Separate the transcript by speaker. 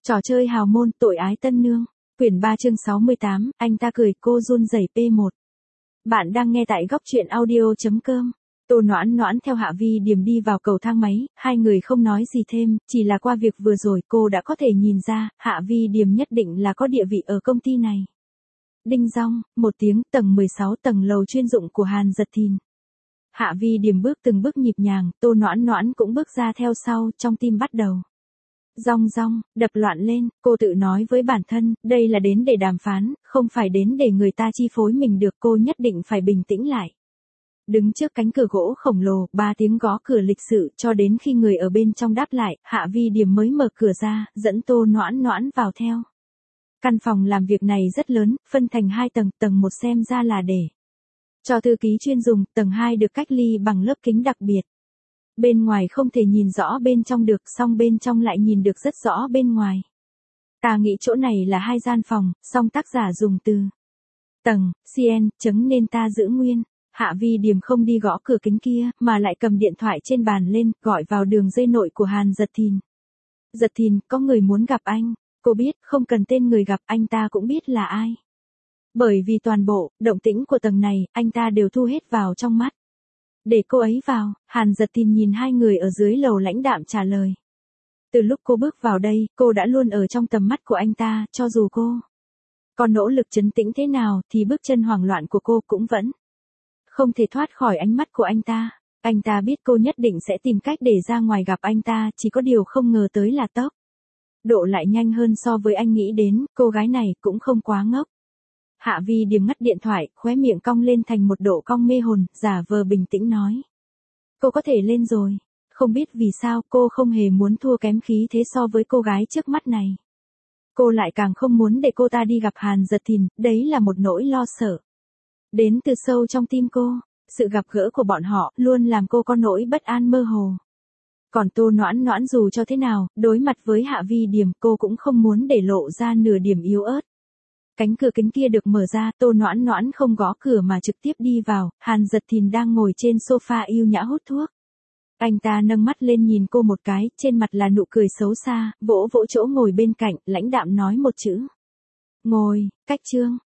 Speaker 1: Trò chơi hào môn tội ái tân nương. Quyển 3 chương 68, anh ta cười cô run rẩy P1. Bạn đang nghe tại góc truyện audio.com. Tô Noãn Noãn theo Hạ Vi Điềm đi vào cầu thang máy, hai người không nói gì thêm, chỉ là qua việc vừa rồi cô đã có thể nhìn ra, Hạ Vi Điềm nhất định là có địa vị ở công ty này. Đinh dong, một tiếng, tầng 16 tầng lầu chuyên dụng của Hàn Giật Thìn. Hạ Vi Điềm bước từng bước nhịp nhàng, Tô Noãn Noãn cũng bước ra theo sau, trong tim bắt đầu rong rong, đập loạn lên, cô tự nói với bản thân, đây là đến để đàm phán, không phải đến để người ta chi phối mình được, cô nhất định phải bình tĩnh lại. Đứng trước cánh cửa gỗ khổng lồ, 3 tiếng gõ cửa lịch sự, cho đến khi người ở bên trong đáp lại, Hạ Vi Điềm mới mở cửa ra, dẫn Tô Noãn Noãn vào theo. Căn phòng làm việc này rất lớn, phân thành 2 tầng, tầng 1 xem ra là để cho thư ký chuyên dùng, tầng 2 được cách ly bằng lớp kính đặc biệt. Bên ngoài không thể nhìn rõ bên trong được, song bên trong lại nhìn được rất rõ bên ngoài. Ta nghĩ chỗ này là 2 gian phòng, song tác giả dùng từ tầng, cn, chấm nên ta giữ nguyên. Hạ Vi Điềm không đi gõ cửa kính kia, mà lại cầm điện thoại trên bàn lên, gọi vào đường dây nội của Hàn Giật Thìn. Giật Thìn, có người muốn gặp anh. Cô biết, không cần tên người gặp, anh ta cũng biết là ai. Bởi vì toàn bộ, động tĩnh của tầng này, anh ta đều thu hết vào trong mắt. Để cô ấy vào, Hàn Giật Thìn nhìn hai người ở dưới lầu lãnh đạm trả lời. Từ lúc cô bước vào đây, cô đã luôn ở trong tầm mắt của anh ta, cho dù cô có nỗ lực trấn tĩnh thế nào, thì bước chân hoảng loạn của cô cũng vẫn không thể thoát khỏi ánh mắt của anh ta. Anh ta biết cô nhất định sẽ tìm cách để ra ngoài gặp anh ta, chỉ có điều không ngờ tới là tốc độ lại nhanh hơn so với anh nghĩ đến, cô gái này cũng không quá ngốc. Hạ Vi Điềm ngắt điện thoại, khóe miệng cong lên thành một độ cong mê hồn, giả vờ bình tĩnh nói. Cô có thể lên rồi. Không biết vì sao cô không hề muốn thua kém khí thế so với cô gái trước mắt này. Cô lại càng không muốn để cô ta đi gặp Hàn Giật Thìn, đấy là một nỗi lo sợ. Đến từ sâu trong tim cô, sự gặp gỡ của bọn họ luôn làm cô có nỗi bất an mơ hồ. Còn Tô Noãn Noãn dù cho thế nào, đối mặt với Hạ Vi Điềm cô cũng không muốn để lộ ra nửa điểm yếu ớt. Cánh cửa kính kia được mở ra, Tô Noãn Noãn không gõ cửa mà trực tiếp đi vào, Hàn Giật Thìn đang ngồi trên sofa yêu nhã hút thuốc. Anh ta nâng mắt lên nhìn cô một cái, trên mặt là nụ cười xấu xa, vỗ vỗ chỗ ngồi bên cạnh, lãnh đạm nói một chữ. Ngồi, cách chương.